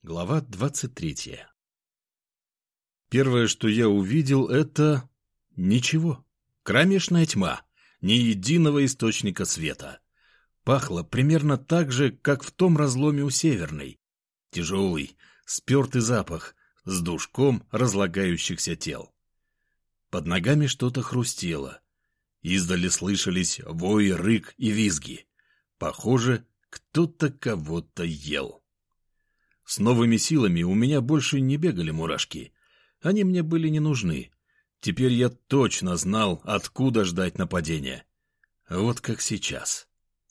Глава 23. Первое, что я увидел, это... ничего. Кромешная тьма. Ни единого источника света. Пахло примерно так же, как в том разломе у Северной. Тяжелый, спертый запах с душком разлагающихся тел. Под ногами что-то хрустело. Издали слышались вой, рык и визги. Похоже, кто-то кого-то ел. С новыми силами у меня больше не бегали мурашки. Они мне были не нужны. Теперь я точно знал, откуда ждать нападения. Вот как сейчас.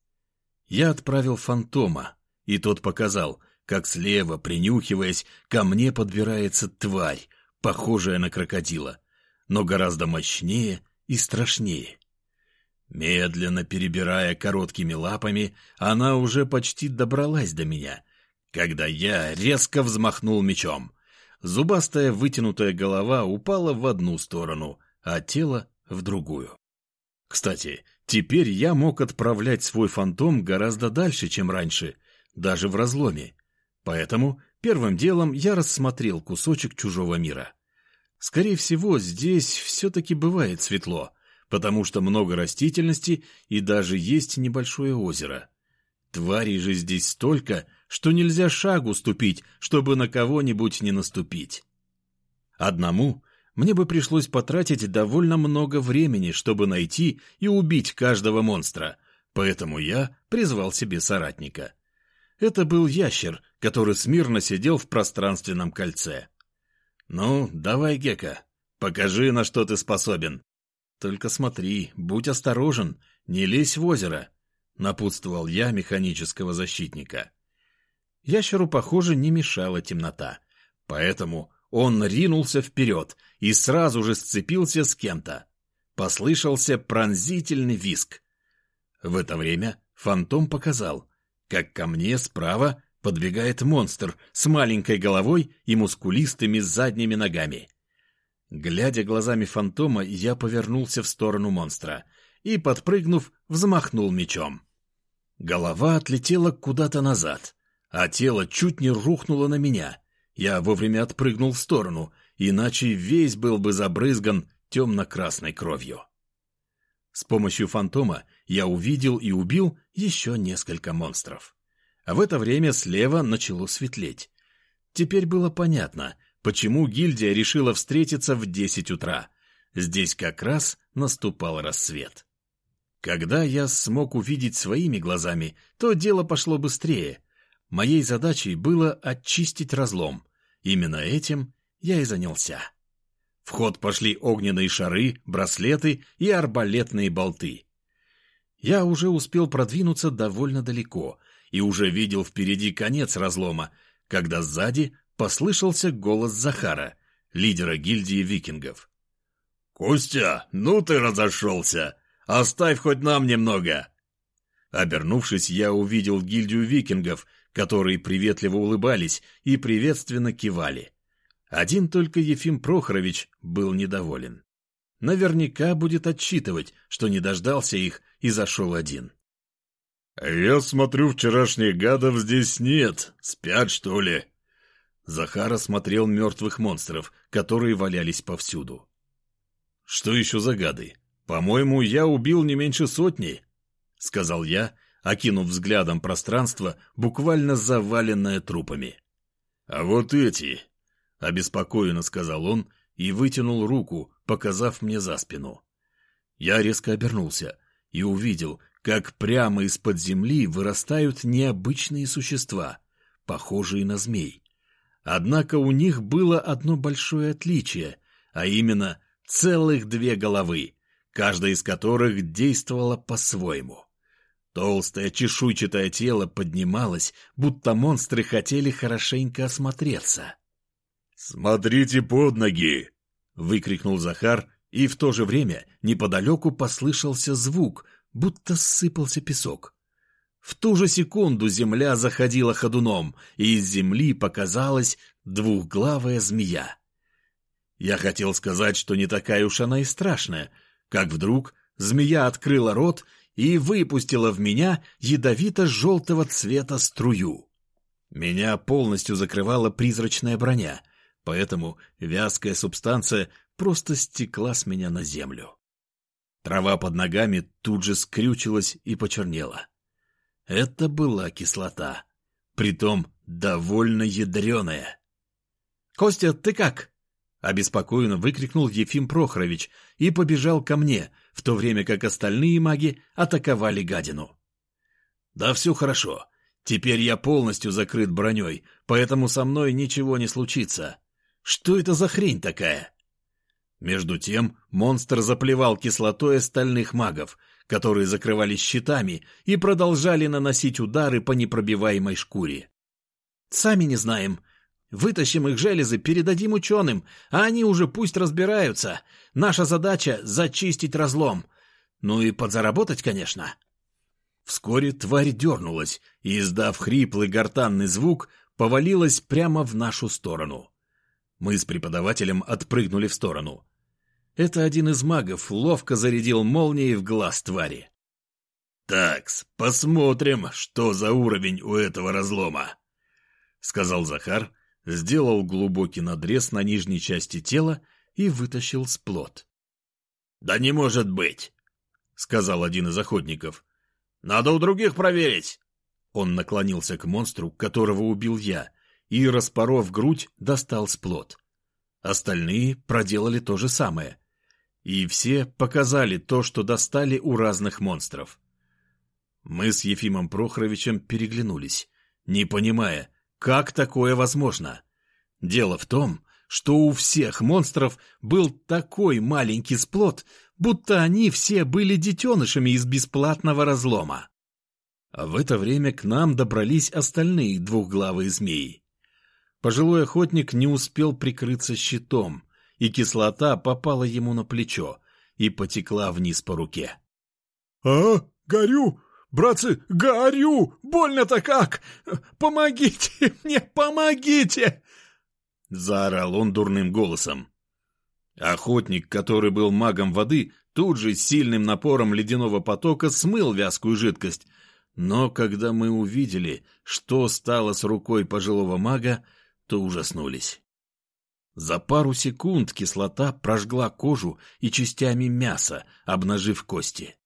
Я отправил фантома, и тот показал, как слева, принюхиваясь, ко мне подбирается тварь, похожая на крокодила, но гораздо мощнее и страшнее. Медленно перебирая короткими лапами, она уже почти добралась до меня, когда я резко взмахнул мечом. Зубастая вытянутая голова упала в одну сторону, а тело — в другую. Кстати, теперь я мог отправлять свой фантом гораздо дальше, чем раньше, даже в разломе. Поэтому первым делом я рассмотрел кусочек чужого мира. Скорее всего, здесь все-таки бывает светло, потому что много растительности и даже есть небольшое озеро. Тварей же здесь столько, что нельзя шагу ступить, чтобы на кого-нибудь не наступить. Одному мне бы пришлось потратить довольно много времени, чтобы найти и убить каждого монстра, поэтому я призвал себе соратника. Это был ящер, который смирно сидел в пространственном кольце. «Ну, давай, Гека, покажи, на что ты способен. Только смотри, будь осторожен, не лезь в озеро», — напутствовал я механического защитника. Ящеру, похоже, не мешала темнота, поэтому он ринулся вперед и сразу же сцепился с кем-то. Послышался пронзительный визг. В это время фантом показал, как ко мне справа подбегает монстр с маленькой головой и мускулистыми задними ногами. Глядя глазами фантома, я повернулся в сторону монстра и, подпрыгнув, взмахнул мечом. Голова отлетела куда-то назад, а тело чуть не рухнуло на меня. Я вовремя отпрыгнул в сторону, иначе весь был бы забрызган темно-красной кровью. С помощью фантома я увидел и убил еще несколько монстров. А в это время слева начало светлеть. Теперь было понятно, почему гильдия решила встретиться в 10 утра. Здесь как раз наступал рассвет. Когда я смог увидеть своими глазами, то дело пошло быстрее. Моей задачей было очистить разлом. Именно этим я и занялся. В ход пошли огненные шары, браслеты и арбалетные болты. Я уже успел продвинуться довольно далеко и уже видел впереди конец разлома, когда сзади послышался голос Захара, лидера гильдии викингов. «Костя, ну ты разошелся! Оставь хоть нам немного!» Обернувшись, я увидел гильдию викингов, которые приветливо улыбались и приветственно кивали. Один только Ефим Прохорович был недоволен. Наверняка будет отчитывать, что не дождался их и зашел один. «Я смотрю, вчерашних гадов здесь нет. Спят, что ли?» Захар осмотрел мертвых монстров, которые валялись повсюду. «Что еще за гады? По-моему, я убил не меньше 100, — сказал я, окинув взглядом пространство, буквально заваленное трупами. «А вот эти!» — обеспокоенно сказал он и вытянул руку, показав мне за спину. Я резко обернулся и увидел, как прямо из-под земли вырастают необычные существа, похожие на змей. Однако у них было одно большое отличие, а именно целых 2 головы, каждая из которых действовала по-своему. Толстое чешуйчатое тело поднималось, будто монстры хотели хорошенько осмотреться. «Смотрите под ноги!» — выкрикнул Захар, и в то же время неподалеку послышался звук, будто ссыпался песок. В ту же секунду земля заходила ходуном, и из земли показалась 2-главая змея. Я хотел сказать, что не такая уж она и страшная, как вдруг змея открыла рот и выпустила в меня ядовито-желтого цвета струю. Меня полностью закрывала призрачная броня, поэтому вязкая субстанция просто стекла с меня на землю. Трава под ногами тут же скрючилась и почернела. Это была кислота, притом довольно ядреная. — Костя, ты как? — обеспокоенно выкрикнул Ефим Прохорович и побежал ко мне, в то время как остальные маги атаковали гадину. — Да все хорошо. Теперь я полностью закрыт броней, поэтому со мной ничего не случится. Что это за хрень такая? Между тем монстр заплевал кислотой остальных магов, которые закрывались щитами и продолжали наносить удары по непробиваемой шкуре. «Сами не знаем. Вытащим их железы, передадим ученым, а они уже пусть разбираются. Наша задача — зачистить разлом. Ну и подзаработать, конечно». Вскоре тварь дернулась и, издав хриплый гортанный звук, повалилась прямо в нашу сторону. Мы с преподавателем отпрыгнули в сторону. Это один из магов ловко зарядил молнией в глаз твари. «Такс, посмотрим, что за уровень у этого разлома», — сказал Захар, сделал глубокий надрез на нижней части тела и вытащил сплот. «Да не может быть», — сказал один из охотников. «Надо у других проверить». Он наклонился к монстру, которого убил я, и, распоров грудь, достал сплот. Остальные проделали то же самое. И все показали то, что достали у разных монстров. Мы с Ефимом Прохоровичем переглянулись, не понимая, как такое возможно. Дело в том, что у всех монстров был такой маленький сплот, будто они все были детенышами из бесплатного разлома. А в это время к нам добрались остальные двухглавые змеи. Пожилой охотник не успел прикрыться щитом, и кислота попала ему на плечо и потекла вниз по руке. Горю! Братцы, горю! Больно-то как! Помогите мне, помогите!» Заорал он дурным голосом. Охотник, который был магом воды, тут же с сильным напором ледяного потока смыл вязкую жидкость, но когда мы увидели, что стало с рукой пожилого мага, то ужаснулись. За пару секунд кислота прожгла кожу и частями мяса, обнажив кости.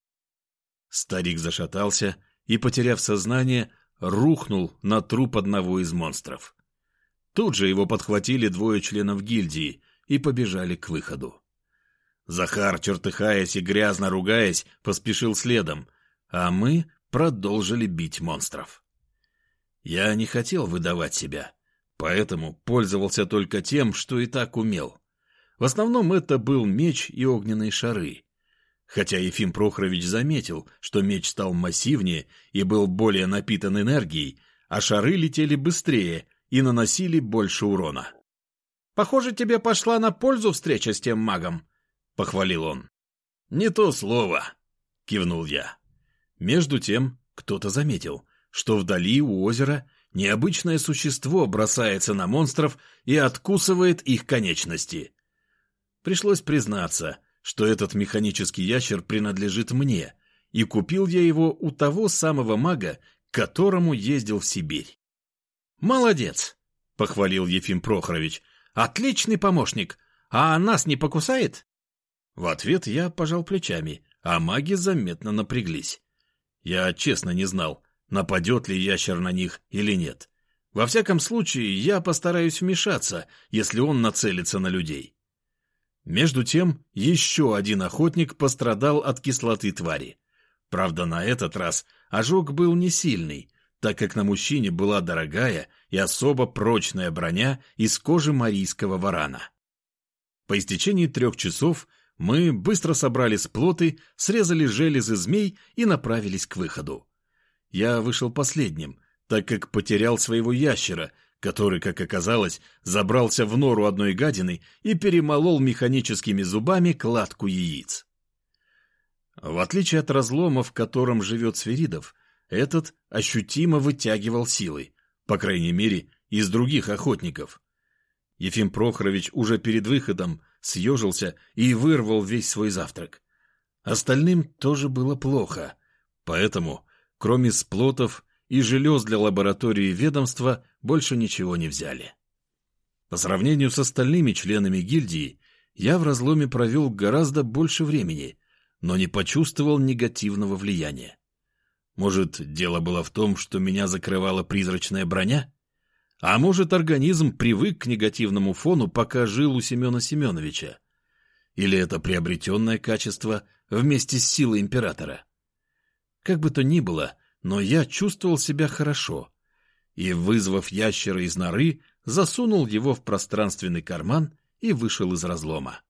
Старик зашатался и, потеряв сознание, рухнул на труп одного из монстров. Тут же его подхватили двое членов гильдии и побежали к выходу. Захар, чертыхаясь и грязно ругаясь, поспешил следом, а мы продолжили бить монстров. Я не хотел выдавать себя, поэтому пользовался только тем, что и так умел. В основном это был меч и огненные шары. Хотя Ефим Прохорович заметил, что меч стал массивнее и был более напитан энергией, а шары летели быстрее и наносили больше урона. «Похоже, тебе пошла на пользу встреча с тем магом», — похвалил он. «Не то слово», — кивнул я. Между тем кто-то заметил, что вдали у озера необычное существо бросается на монстров и откусывает их конечности. Пришлось признаться, что этот механический ящер принадлежит мне, и купил я его у того самого мага, к которому ездил в Сибирь. «Молодец!» — похвалил Ефим Прохорович. «Отличный помощник! А нас не покусает?» В ответ я пожал плечами, а маги заметно напряглись. Я честно не знал, нападет ли ящер на них или нет. Во всяком случае, я постараюсь вмешаться, если он нацелится на людей. Между тем, еще один охотник пострадал от кислоты твари. Правда, на этот раз ожог был не сильный, так как на мужчине была дорогая и особо прочная броня из кожи марийского варана. По истечении 3 часов мы быстро собрали сплоты, срезали железы змей и направились к выходу. Я вышел последним, так как потерял своего ящера, который, как оказалось, забрался в нору одной гадины и перемолол механическими зубами кладку яиц. В отличие от разлома, в котором живет Свиридов, этот ощутимо вытягивал силы, по крайней мере, из других охотников. Ефим Прохорович уже перед выходом съежился и вырвал весь свой завтрак. Остальным тоже было плохо, поэтому, кроме сплотов и желез для лаборатории ведомства больше ничего не взяли. По сравнению с остальными членами гильдии, я в разломе провел гораздо больше времени, но не почувствовал негативного влияния. Может, дело было в том, что меня закрывала призрачная броня? А может, организм привык к негативному фону, пока жил у Семена Семеновича? Или это приобретенное качество вместе с силой императора? Как бы то ни было, но я чувствовал себя хорошо, и, вызвав ящера из норы, засунул его в пространственный карман и вышел из разлома.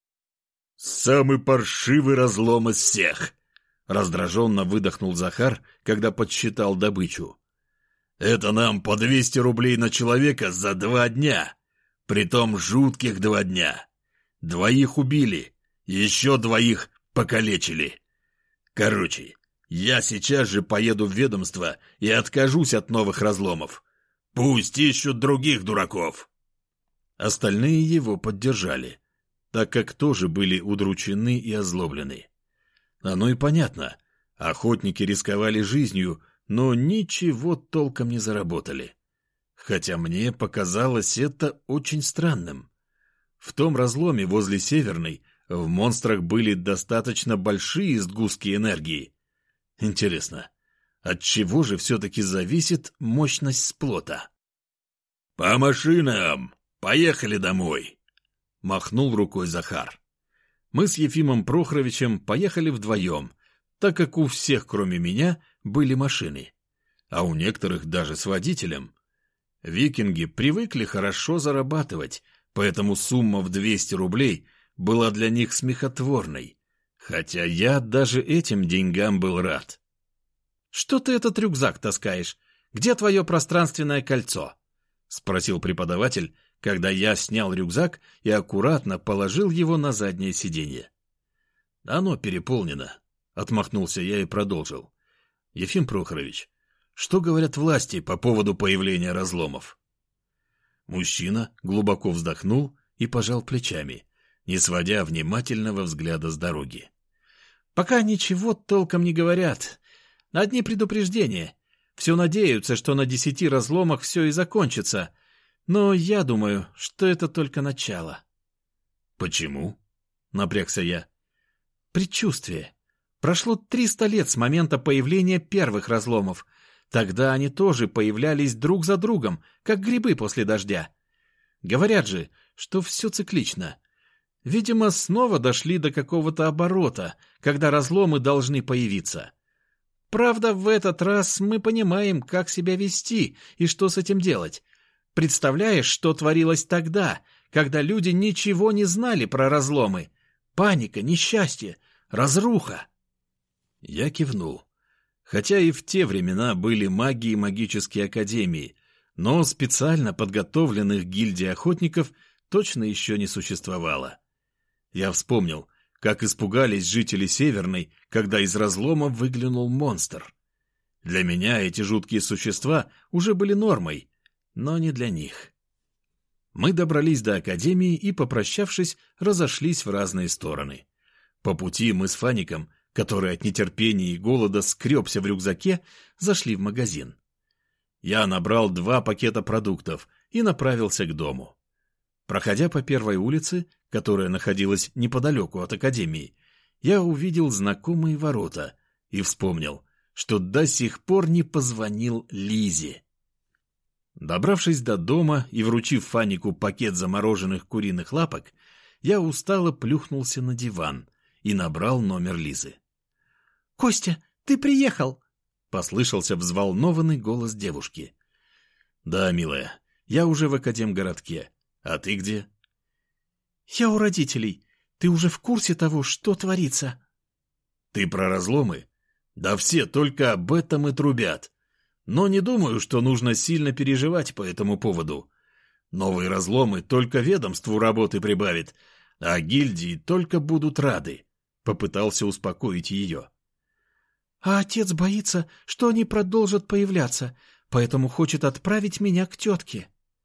«Самый паршивый разлом из всех!» — раздраженно выдохнул Захар, когда подсчитал добычу. «Это нам по 200 рублей на человека за 2 дня, притом жутких 2 дня. 2 убили, еще 2 покалечили. Короче, я сейчас же поеду в ведомство и откажусь от новых разломов. Пусть ищут других дураков». Остальные его поддержали, так как тоже были удручены и озлоблены. Оно и понятно, охотники рисковали жизнью, но ничего толком не заработали. Хотя мне показалось это очень странным. В том разломе возле Северной в монстрах были достаточно большие сгустки энергии. Интересно, от чего же все-таки зависит мощность сплота? «По машинам! Поехали домой!» — махнул рукой Захар. Мы с Ефимом Прохоровичем поехали вдвоем, так как у всех, кроме меня, были машины, а у некоторых даже с водителем. Викинги привыкли хорошо зарабатывать, поэтому сумма в 200 рублей была для них смехотворной, хотя я даже этим деньгам был рад. «Что ты этот рюкзак таскаешь? Где твое пространственное кольцо?» — спросил преподаватель, когда я снял рюкзак и аккуратно положил его на заднее сиденье. «Оно переполнено», — отмахнулся я и продолжил. «Ефим Прохорович, что говорят власти по поводу появления разломов?» Мужчина глубоко вздохнул и пожал плечами, не сводя внимательного взгляда с дороги. «Пока ничего толком не говорят. Одни предупреждения. Все надеются, что на 10 разломах все и закончится. Но я думаю, что это только начало». «Почему?» — напрягся я. «Предчувствие. Прошло 300 лет с момента появления первых разломов. Тогда они тоже появлялись друг за другом, как грибы после дождя. Говорят же, что все циклично. Видимо, снова дошли до какого-то оборота, когда разломы должны появиться. Правда, в этот раз мы понимаем, как себя вести и что с этим делать. Представляешь, что творилось тогда, когда люди ничего не знали про разломы? Паника, несчастье, разруха». Я кивнул. Хотя и в те времена были маги и магические академии, но специально подготовленных гильдий охотников точно еще не существовало. Я вспомнил, как испугались жители Северной, когда из разлома выглянул монстр. Для меня эти жуткие существа уже были нормой, но не для них. Мы добрались до академии и, попрощавшись, разошлись в разные стороны. По пути мы с Фаником, который от нетерпения и голода скребся в рюкзаке, зашли в магазин. Я набрал 2 пакета продуктов и направился к дому. Проходя по первой улице, которая находилась неподалеку от академии, я увидел знакомые ворота и вспомнил, что до сих пор не позвонил Лизе. Добравшись до дома и вручив Фанику пакет замороженных куриных лапок, я устало плюхнулся на диван и набрал номер Лизы. «Костя, ты приехал!» — послышался взволнованный голос девушки. «Да, милая, я уже в академгородке. А ты где?» «Я у родителей. Ты уже в курсе того, что творится?» «Ты про разломы? Да все только об этом и трубят. Но не думаю, что нужно сильно переживать по этому поводу. Новые разломы только ведомству работы прибавит, а гильдии только будут рады», — попытался успокоить ее. «А отец боится, что они продолжат появляться, поэтому хочет отправить меня к тетке».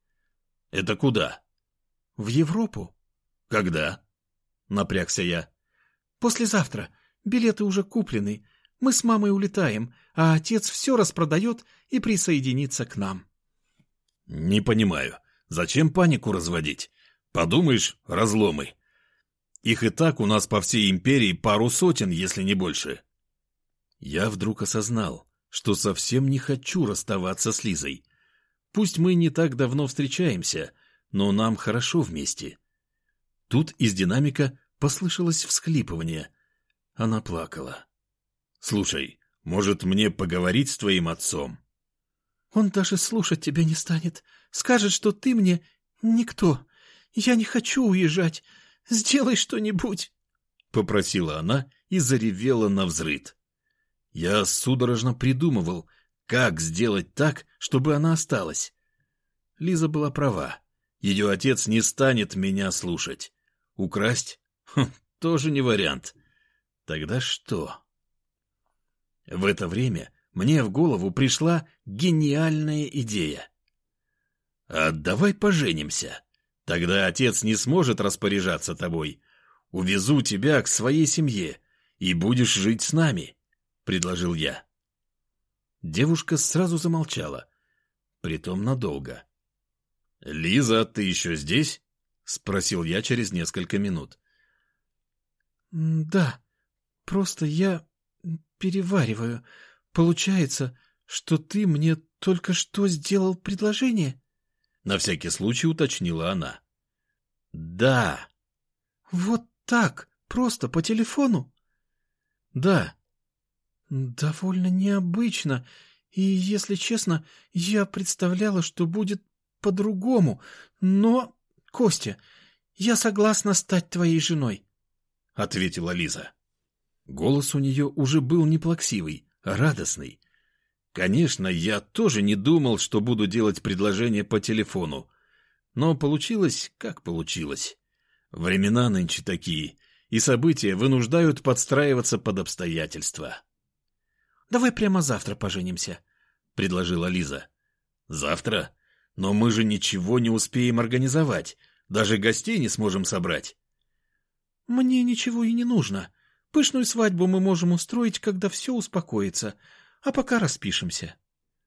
«Это куда?» «В Европу». «Когда?» — напрягся я. «Послезавтра. Билеты уже куплены. Мы с мамой улетаем, а отец все распродает и присоединится к нам». «Не понимаю, зачем панику разводить? Подумаешь, разломы. Их и так у нас по всей империи пару сотен, если не больше». Я вдруг осознал, что совсем не хочу расставаться с Лизой. Пусть мы не так давно встречаемся, но нам хорошо вместе. Тут из динамика послышалось всхлипывание. Она плакала. «Слушай, может, мне поговорить с твоим отцом?» «Он даже слушать тебя не станет. Скажет, что ты мне никто. Я не хочу уезжать. Сделай что-нибудь», — попросила она и заревела навзрыд. Я судорожно придумывал, как сделать так, чтобы она осталась. Лиза была права. Ее отец не станет меня слушать. Украсть? Тоже не вариант. Тогда что? В это время мне в голову пришла гениальная идея. «А давай поженимся. Тогда отец не сможет распоряжаться тобой. Увезу тебя к своей семье, и будешь жить с нами», — предложил я. Девушка сразу замолчала, притом надолго. «Лиза, ты еще здесь?» — спросил я через несколько минут. «Да, просто я перевариваю. Получается, что ты мне только что сделал предложение?» На всякий случай уточнила она. «Да». «Вот так, просто по телефону?» «Да». «Довольно необычно, и, если честно, я представляла, что будет по-другому, но, Костя, я согласна стать твоей женой», — ответила Лиза. Голос у нее уже был не плаксивый, а радостный. Конечно, я тоже не думал, что буду делать предложение по телефону, но получилось, как получилось. Времена нынче такие, и события вынуждают подстраиваться под обстоятельства. «Давай прямо завтра поженимся», — предложила Лиза. «Завтра? Но мы же ничего не успеем организовать, даже гостей не сможем собрать». «Мне ничего и не нужно. Пышную свадьбу мы можем устроить, когда все успокоится, а пока распишемся».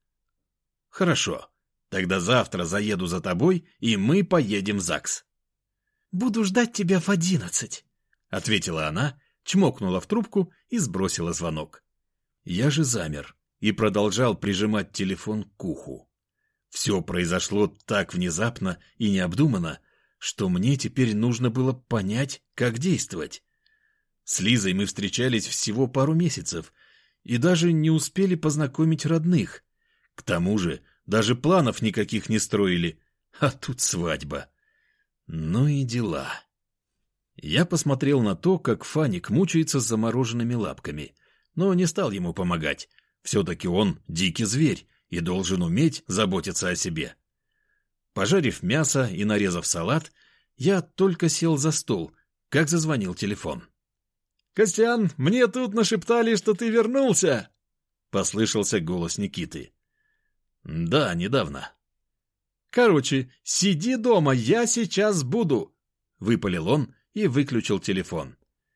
«Хорошо, тогда завтра заеду за тобой, и мы поедем в ЗАГС». «Буду ждать тебя в 11», — ответила она, чмокнула в трубку и сбросила звонок. Я же замер и продолжал прижимать телефон к уху. Все произошло так внезапно и необдуманно, что мне теперь нужно было понять, как действовать. С Лизой мы встречались всего пару месяцев и даже не успели познакомить родных. К тому же даже планов никаких не строили, а тут свадьба. Ну и дела. Я посмотрел на то, как Фаник мучается с замороженными лапками, но не стал ему помогать. Все-таки он дикий зверь и должен уметь заботиться о себе. Пожарив мясо и нарезав салат, я только сел за стол, как зазвонил телефон. «Костян, мне тут нашептали, что ты вернулся!» — послышался голос Никиты. «Да, недавно». «Короче, сиди дома, я сейчас буду!» — выпалил он и выключил телефон.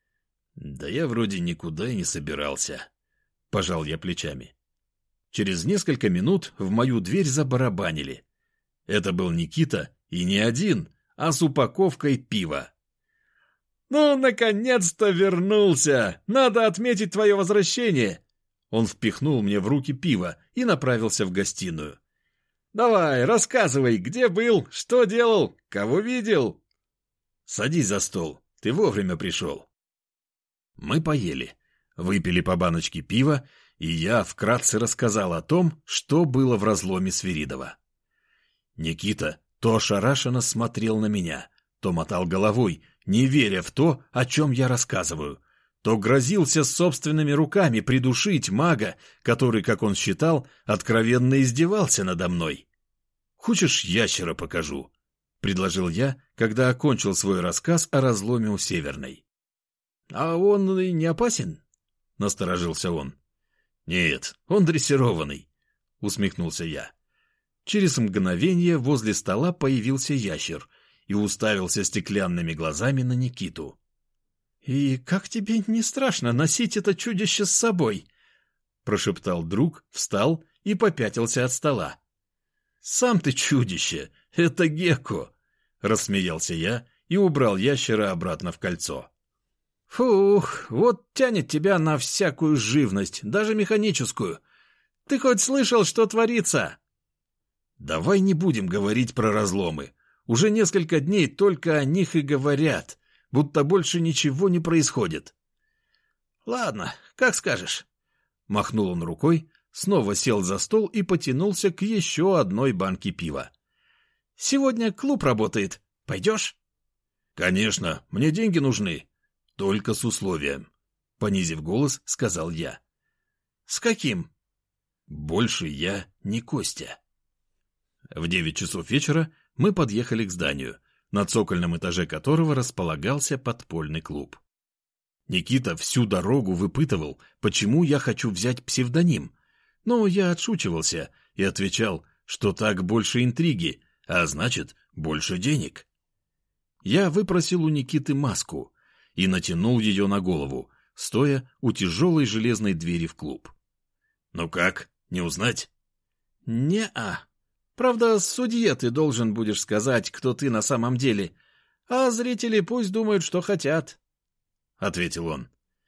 «Да я вроде никуда и не собирался», — пожал я плечами. Через несколько минут в мою дверь забарабанили. Это был Никита, и не один, а с упаковкой пива. «Ну, наконец-то вернулся! Надо отметить твое возвращение!» Он впихнул мне в руки пиво и направился в гостиную. «Давай, рассказывай, где был, что делал, кого видел?» «Садись за стол, ты вовремя пришел». Мы поели, выпили по баночке пива, и я вкратце рассказал о том, что было в разломе Свиридова. Никита то ошарашенно смотрел на меня, то мотал головой, не веря в то, о чем я рассказываю, то грозился собственными руками придушить мага, который, как он считал, откровенно издевался надо мной. «Хочешь, ящера покажу?» — предложил я, когда окончил свой рассказ о разломе у Северной. «А он и не опасен?» — насторожился он. «Нет, он дрессированный», — усмехнулся я. Через мгновение возле стола появился ящер и уставился стеклянными глазами на Никиту. «И как тебе не страшно носить это чудище с собой?» — прошептал друг, встал и попятился от стола. «Сам ты чудище! Это Гекко!» — рассмеялся я и убрал ящера обратно в кольцо. «Фух, вот тянет тебя на всякую живность, даже механическую. Ты хоть слышал, что творится?» «Давай не будем говорить про разломы. Уже несколько дней только о них и говорят, будто больше ничего не происходит». «Ладно, как скажешь». Махнул он рукой, снова сел за стол и потянулся к еще одной банке пива. «Сегодня клуб работает. Пойдешь?» «Конечно, мне деньги нужны. Только с условием», — понизив голос, сказал я. «С каким?» «Больше я не Костя». В 9 часов вечера мы подъехали к зданию, на цокольном этаже которого располагался подпольный клуб. Никита всю дорогу выпытывал, почему я хочу взять псевдоним, но я отшучивался и отвечал, что так больше интриги, а значит, больше денег. Я выпросил у Никиты маску и натянул ее на голову, стоя у тяжелой железной двери в клуб. «Ну как, не узнать?» «Не-а. Правда, судье ты должен будешь сказать, кто ты на самом деле, а зрители пусть думают, что хотят», — ответил он.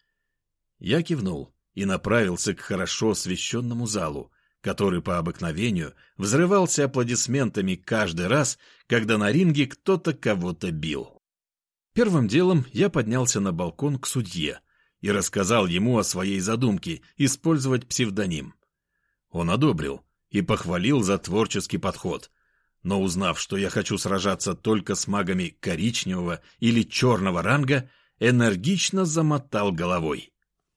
Я кивнул и направился к хорошо освещенному залу, который по обыкновению взрывался аплодисментами каждый раз, когда на ринге кто-то кого-то бил. Первым делом я поднялся на балкон к судье и рассказал ему о своей задумке использовать псевдоним. Он одобрил и похвалил за творческий подход, но узнав, что я хочу сражаться только с магами коричневого или черного ранга, энергично замотал головой.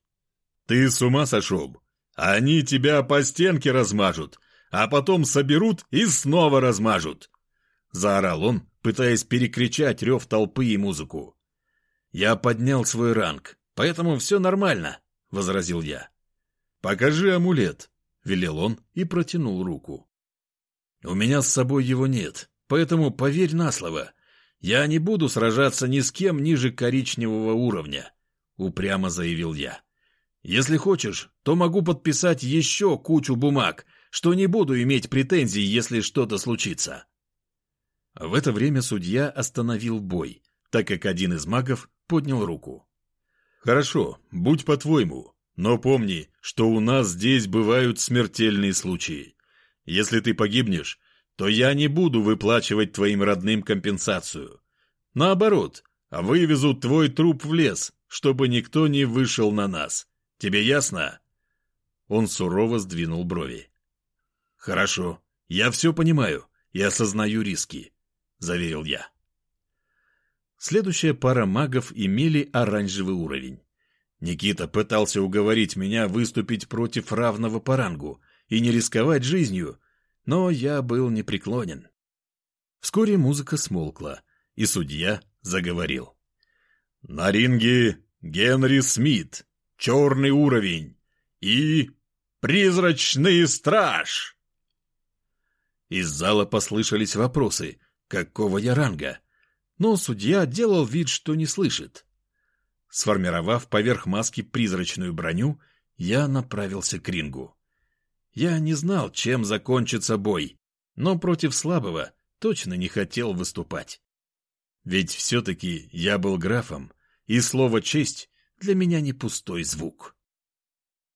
«Ты с ума сошел? Они тебя по стенке размажут, а потом соберут и снова размажут!» — заорал он, пытаясь перекричать рев толпы и музыку. «Я поднял свой ранг, поэтому все нормально», — возразил я. «Покажи амулет», — велел он и протянул руку. «У меня с собой его нет, поэтому поверь на слово. Я не буду сражаться ни с кем ниже коричневого уровня», — упрямо заявил я. «Если хочешь, то могу подписать еще кучу бумаг, что не буду иметь претензий, если что-то случится». В это время судья остановил бой, так как один из магов поднял руку. «Хорошо, будь по-твоему, но помни, что у нас здесь бывают смертельные случаи. Если ты погибнешь, то я не буду выплачивать твоим родным компенсацию. Наоборот, вывезу твой труп в лес, чтобы никто не вышел на нас. Тебе ясно?» Он сурово сдвинул брови. «Хорошо, я все понимаю и осознаю риски», — заверил я. Следующая пара магов имели оранжевый уровень. Никита пытался уговорить меня выступить против равного по рангу и не рисковать жизнью, но я был непреклонен. Вскоре музыка смолкла, и судья заговорил. «На ринге Генри Смит, черный уровень, и призрачный страж!» Из зала послышались вопросы, какого я ранга, но судья делал вид, что не слышит. Сформировав поверх маски призрачную броню, я направился к рингу. Я не знал, чем закончится бой, но против слабого точно не хотел выступать. Ведь все-таки я был графом, и слово «честь» для меня не пустой звук.